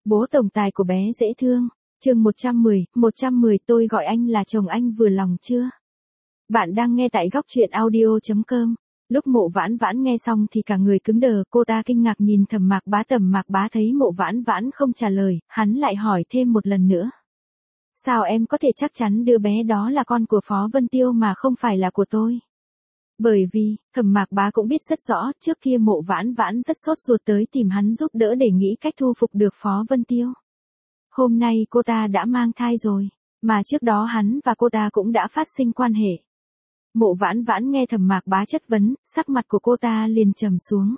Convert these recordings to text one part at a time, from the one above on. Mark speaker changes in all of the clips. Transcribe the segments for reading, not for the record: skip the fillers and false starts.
Speaker 1: Bố tổng tài của bé dễ thương. Chương 110 tôi gọi anh là chồng anh vừa lòng chưa? Bạn đang nghe tại góc truyện audio.com. Lúc Mộ Vãn Vãn nghe xong thì cả người cứng đờ, cô ta kinh ngạc nhìn Thẩm Mạc Bá thấy Mộ Vãn Vãn không trả lời, hắn lại hỏi thêm một lần nữa. Sao em có thể chắc chắn đứa bé đó là con của Phó Vân Tiêu mà không phải là của tôi? Bởi vì, Thẩm Mạc Bá cũng biết rất rõ, trước kia Mộ Vãn Vãn rất sốt ruột tới tìm hắn giúp đỡ để nghĩ cách thu phục được Phó Vân Tiêu. Hôm nay cô ta đã mang thai rồi, mà trước đó hắn và cô ta cũng đã phát sinh quan hệ. Mộ Vãn Vãn nghe Thẩm Mạc Bá chất vấn, sắc mặt của cô ta liền trầm xuống.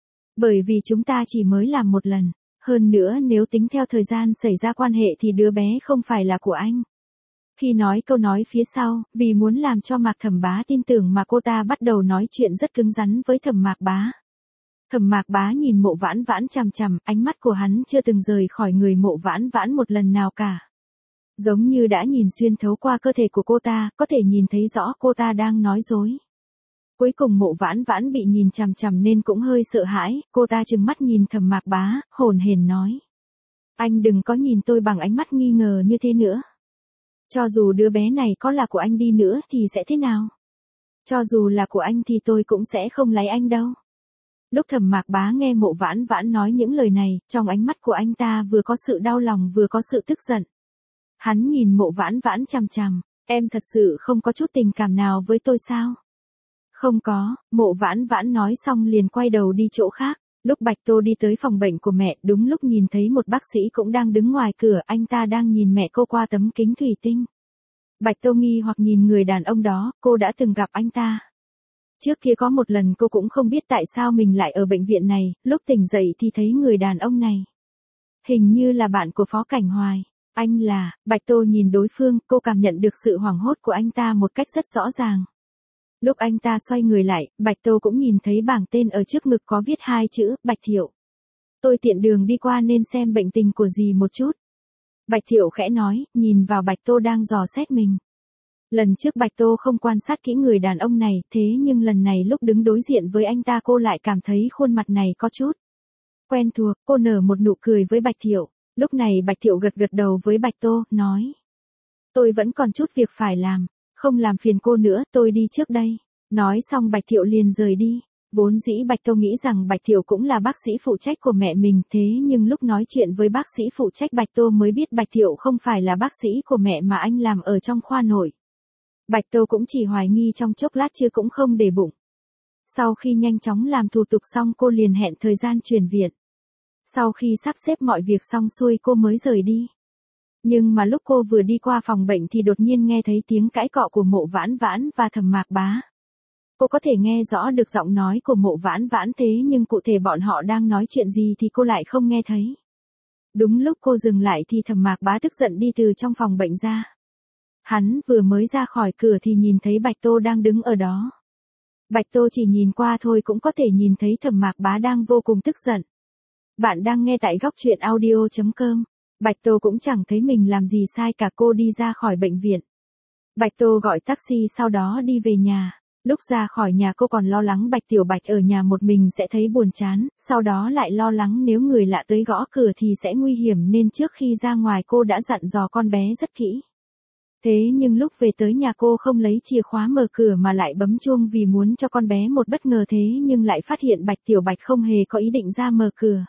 Speaker 1: Bởi vì chúng ta chỉ mới làm một lần, hơn nữa nếu tính theo thời gian xảy ra quan hệ thì đứa bé không phải là của anh. Khi nói câu nói phía sau, vì muốn làm cho Mạc Thẩm Bá tin tưởng mà cô ta bắt đầu nói chuyện rất cứng rắn với Thẩm Mạc Bá. Thẩm Mạc Bá nhìn Mộ Vãn Vãn chằm chằm, ánh mắt của hắn chưa từng rời khỏi người Mộ Vãn Vãn một lần nào cả. Giống như đã nhìn xuyên thấu qua cơ thể của cô ta, có thể nhìn thấy rõ cô ta đang nói dối. Cuối cùng Mộ Vãn Vãn bị nhìn chằm chằm nên cũng hơi sợ hãi, cô ta trừng mắt nhìn Thẩm Mạc Bá, hồn hển nói. Anh đừng có nhìn tôi bằng ánh mắt nghi ngờ như thế nữa. Cho dù đứa bé này có là của anh đi nữa thì sẽ thế nào? Cho dù là của anh thì tôi cũng sẽ không lấy anh đâu. Lúc Thẩm Mạc Bá nghe Mộ Vãn Vãn nói những lời này, trong ánh mắt của anh ta vừa có sự đau lòng vừa có sự tức giận. Hắn nhìn Mộ Vãn Vãn chằm chằm, em thật sự không có chút tình cảm nào với tôi sao? Không có, Mộ Vãn Vãn nói xong liền quay đầu đi chỗ khác. Lúc Bạch Tô đi tới phòng bệnh của mẹ, đúng lúc nhìn thấy một bác sĩ cũng đang đứng ngoài cửa, anh ta đang nhìn mẹ cô qua tấm kính thủy tinh. Bạch Tô nghi hoặc nhìn người đàn ông đó, cô đã từng gặp anh ta. Trước kia có một lần cô cũng không biết tại sao mình lại ở bệnh viện này, lúc tỉnh dậy thì thấy người đàn ông này. Hình như là bạn của Phó Cảnh Hoài. Anh là, Bạch Tô nhìn đối phương, cô cảm nhận được sự hoảng hốt của anh ta một cách rất rõ ràng. Lúc anh ta xoay người lại, Bạch Tô cũng nhìn thấy bảng tên ở trước ngực có viết hai chữ, Bạch Thiệu. Tôi tiện đường đi qua nên xem bệnh tình của dì một chút. Bạch Thiệu khẽ nói, nhìn vào Bạch Tô đang dò xét mình. Lần trước Bạch Tô không quan sát kỹ người đàn ông này, thế nhưng lần này lúc đứng đối diện với anh ta cô lại cảm thấy khuôn mặt này có chút quen thuộc, cô nở một nụ cười với Bạch Thiệu. Lúc này Bạch Thiệu gật đầu với Bạch Tô, nói. Tôi vẫn còn chút việc phải làm, không làm phiền cô nữa, tôi đi trước đây. Nói xong Bạch Thiệu liền rời đi. Vốn dĩ Bạch Tô nghĩ rằng Bạch Thiệu cũng là bác sĩ phụ trách của mẹ mình, thế nhưng lúc nói chuyện với bác sĩ phụ trách Bạch Tô mới biết Bạch Thiệu không phải là bác sĩ của mẹ mà anh làm ở trong khoa nội. Bạch Tô cũng chỉ hoài nghi trong chốc lát chứ cũng không để bụng. Sau khi nhanh chóng làm thủ tục xong cô liền hẹn thời gian chuyển viện. Sau khi sắp xếp mọi việc xong xuôi cô mới rời đi. Nhưng mà lúc cô vừa đi qua phòng bệnh thì đột nhiên nghe thấy tiếng cãi cọ của Mộ Vãn Vãn và Thẩm Mạc Bá. Cô có thể nghe rõ được giọng nói của Mộ Vãn Vãn thế nhưng cụ thể bọn họ đang nói chuyện gì thì cô lại không nghe thấy. Đúng lúc cô dừng lại thì Thẩm Mạc Bá tức giận đi từ trong phòng bệnh ra. Hắn vừa mới ra khỏi cửa thì nhìn thấy Bạch Tô đang đứng ở đó. Bạch Tô chỉ nhìn qua thôi cũng có thể nhìn thấy Thẩm Mạc Bá đang vô cùng tức giận. Bạn đang nghe tại góc truyện audio.com. Bạch Tô cũng chẳng thấy mình làm gì sai cả, cô đi ra khỏi bệnh viện. Bạch Tô gọi taxi sau đó đi về nhà. Lúc ra khỏi nhà cô còn lo lắng Bạch Tiểu Bạch ở nhà một mình sẽ thấy buồn chán, sau đó lại lo lắng nếu người lạ tới gõ cửa thì sẽ nguy hiểm nên trước khi ra ngoài cô đã dặn dò con bé rất kỹ. Thế nhưng lúc về tới nhà cô không lấy chìa khóa mở cửa mà lại bấm chuông vì muốn cho con bé một bất ngờ, thế nhưng lại phát hiện Bạch Tiểu Bạch không hề có ý định ra mở cửa.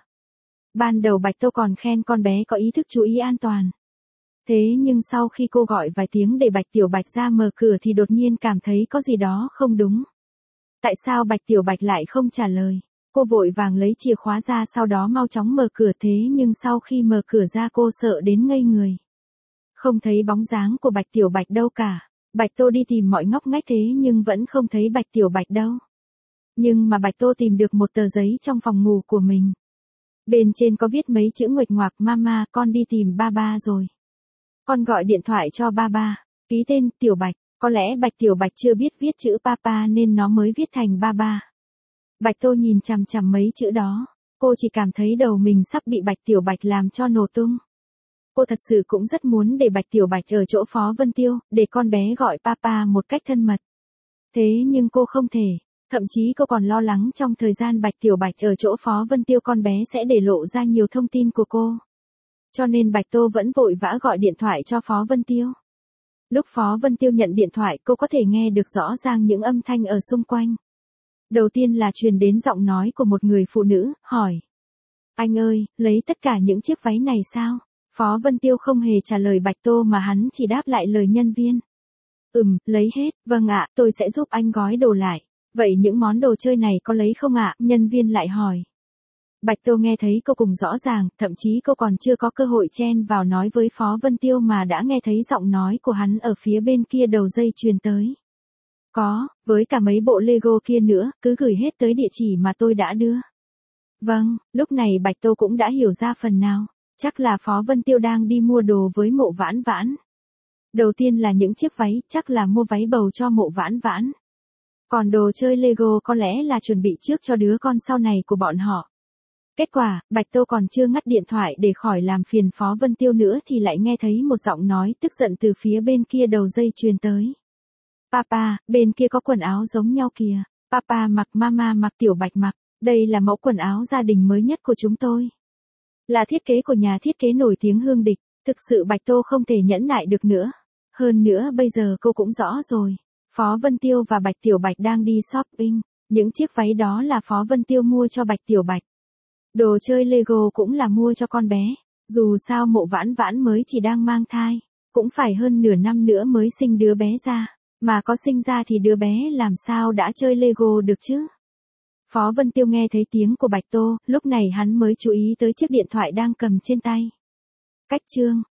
Speaker 1: Ban đầu Bạch Tô còn khen con bé có ý thức chú ý an toàn. Thế nhưng sau khi cô gọi vài tiếng để Bạch Tiểu Bạch ra mở cửa thì đột nhiên cảm thấy có gì đó không đúng. Tại sao Bạch Tiểu Bạch lại không trả lời? Cô vội vàng lấy chìa khóa ra sau đó mau chóng mở cửa, thế nhưng sau khi mở cửa ra cô sợ đến ngây người. Không thấy bóng dáng của Bạch Tiểu Bạch đâu cả. Bạch Tô đi tìm mọi ngóc ngách thế nhưng vẫn không thấy Bạch Tiểu Bạch đâu. Nhưng mà Bạch Tô tìm được một tờ giấy trong phòng ngủ của mình. Bên trên có viết mấy chữ nguệch ngoạc, Mama, con đi tìm ba rồi. Con gọi điện thoại cho ba. Ký tên, Tiểu Bạch. Có lẽ Bạch Tiểu Bạch chưa biết viết chữ papa nên nó mới viết thành ba. Bạch Tô nhìn chằm chằm mấy chữ đó. Cô chỉ cảm thấy đầu mình sắp bị Bạch Tiểu Bạch làm cho nổ tung. Cô thật sự cũng rất muốn để Bạch Tiểu Bạch ở chỗ Phó Vân Tiêu, để con bé gọi papa một cách thân mật. Thế nhưng cô không thể. Thậm chí cô còn lo lắng trong thời gian Bạch Tiểu Bạch ở chỗ Phó Vân Tiêu con bé sẽ để lộ ra nhiều thông tin của cô. Cho nên Bạch Tô vẫn vội vã gọi điện thoại cho Phó Vân Tiêu. Lúc Phó Vân Tiêu nhận điện thoại cô có thể nghe được rõ ràng những âm thanh ở xung quanh. Đầu tiên là truyền đến giọng nói của một người phụ nữ, hỏi. Anh ơi, lấy tất cả những chiếc váy này sao? Phó Vân Tiêu không hề trả lời Bạch Tô mà hắn chỉ đáp lại lời nhân viên. Lấy hết, vâng ạ, tôi sẽ giúp anh gói đồ lại. Vậy những món đồ chơi này có lấy không ạ? Nhân viên lại hỏi. Bạch Tô nghe thấy cô cùng rõ ràng, thậm chí cô còn chưa có cơ hội chen vào nói với Phó Vân Tiêu mà đã nghe thấy giọng nói của hắn ở phía bên kia đầu dây truyền tới. Có, với cả mấy bộ Lego kia nữa, cứ gửi hết tới địa chỉ mà tôi đã đưa. Vâng, lúc này Bạch Tô cũng đã hiểu ra phần nào, chắc là Phó Vân Tiêu đang đi mua đồ với Mộ Vãn Vãn. Đầu tiên là những chiếc váy, chắc là mua váy bầu cho Mộ Vãn Vãn. Còn đồ chơi Lego có lẽ là chuẩn bị trước cho đứa con sau này của bọn họ. Kết quả, Bạch Tô còn chưa ngắt điện thoại để khỏi làm phiền Phó Vân Tiêu nữa thì lại nghe thấy một giọng nói tức giận từ phía bên kia đầu dây truyền tới. Papa, bên kia có quần áo giống nhau kìa. Papa mặc, mama mặc, Tiểu Bạch mặc. Đây là mẫu quần áo gia đình mới nhất của chúng tôi. Là thiết kế của nhà thiết kế nổi tiếng Hương Địch. Thực sự Bạch Tô không thể nhẫn nại được nữa. Hơn nữa bây giờ cô cũng rõ rồi. Phó Vân Tiêu và Bạch Tiểu Bạch đang đi shopping. Những chiếc váy đó là Phó Vân Tiêu mua cho Bạch Tiểu Bạch. Đồ chơi Lego cũng là mua cho con bé. Dù sao Mộ Vãn Vãn mới chỉ đang mang thai. Cũng phải hơn nửa năm nữa mới sinh đứa bé ra. Mà có sinh ra thì đứa bé làm sao đã chơi Lego được chứ? Phó Vân Tiêu nghe thấy tiếng của Bạch Tô, lúc này hắn mới chú ý tới chiếc điện thoại đang cầm trên tay. Cách chương